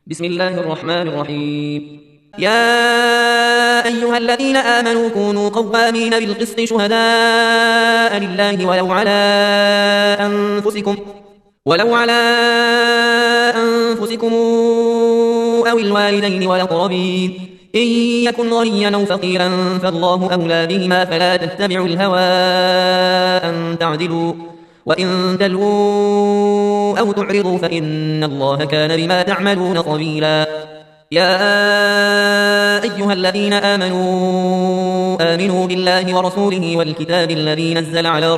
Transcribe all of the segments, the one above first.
بسم الله الرحمن الرحيم. يا أيها الذين آمنوا كونوا قوامين بالقسط شهداء لله ولو على أنفسكم أو الوالدين والأقربين إن يكن غنيا أو فقيرا فالله أولى بهما فلا تتبعوا الهوى أن تعدلوا وإن تلووا أو تعرضوا فإن الله كان بما تعملون خبيرا. يا أيها الذين آمنوا بالله ورسوله والكتاب الذي نزل على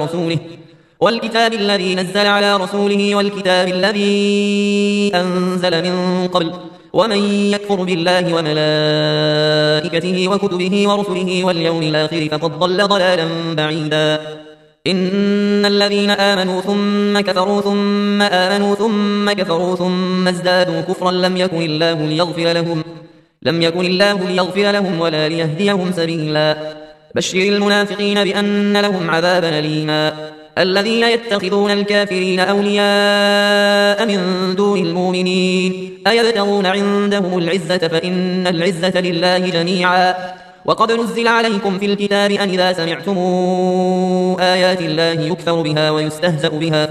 رسوله والكتاب الذي أنزل من قبل ومن يكفر بالله وملائكته وكتبه ورسله واليوم الآخر فقد ضل ضلالا بعيدا. إن الذين آمنوا ثم كفروا ثم آمنوا ثم كفروا ثم ازدادوا كفرا لم يكن الله ليغفر لهم ولا ليهديهم سبيلا. بشر المنافقين بأن لهم عذابا أليما. الذين يتخذون الكافرين أولياء من دون المؤمنين أيبتغون عندهم العزة فإن العزة لله جميعا. وقد نزل عليكم في الكتاب أن إذا سمعتم آيات الله يكفر بها ويستهزأ بها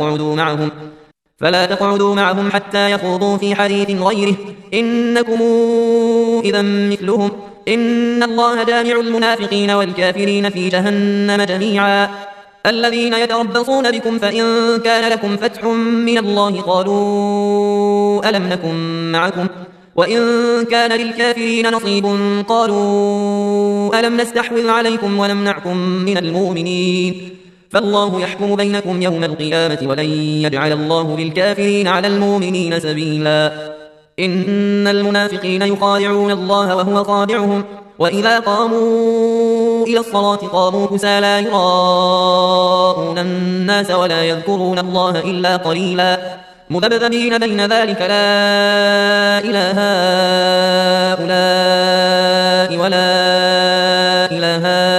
فلا تقعدوا معهم حتى يخوضوا في حديث غيره إنكم إذا مثلهم إن الله جامع المنافقين والكافرين في جهنم جميعا. الذين يتربصون بكم فإن كان لكم فتح من الله قالوا ألم نكن معكم وإن كان للكافرين نصيب قالوا ألم نستحوذ عليكم ونمنعكم من المؤمنين فالله يحكم بينكم يوم القيامة ولن يجعل الله للكافرين على المؤمنين سبيلا. إن المنافقين يخادعون الله وهو خادعهم وإذا قاموا إلى الصلاة قاموا كسالى يراءون الناس ولا يذكرون الله إلا قليلا مذبذبين بين ذلك لا إله هؤلاء ولا إله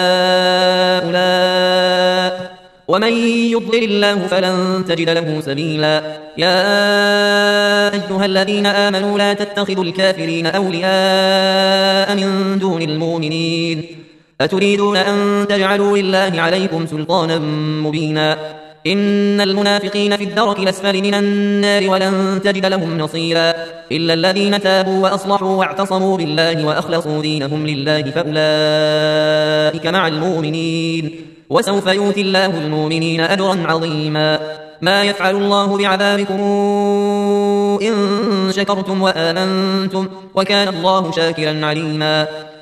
هؤلاء ومن يضلل الله فلن تجد له سبيلا. يا أيها الذين آمنوا لا تتخذوا الكافرين أولياء من دون المؤمنين أتريدون أن تجعلوا لله عليكم سلطانا مبينا. إن المنافقين في الدرك الأسفل من النار ولن تجد لهم نصيرا إلا الذين تابوا وأصلحوا واعتصموا بالله وأخلصوا دينهم لله فأولئك مع المؤمنين وسوف يؤتي الله المؤمنين أجرا عظيما. ما يفعل الله بعذابكم إن شكرتم وآمنتم وكان الله شاكرا عليما.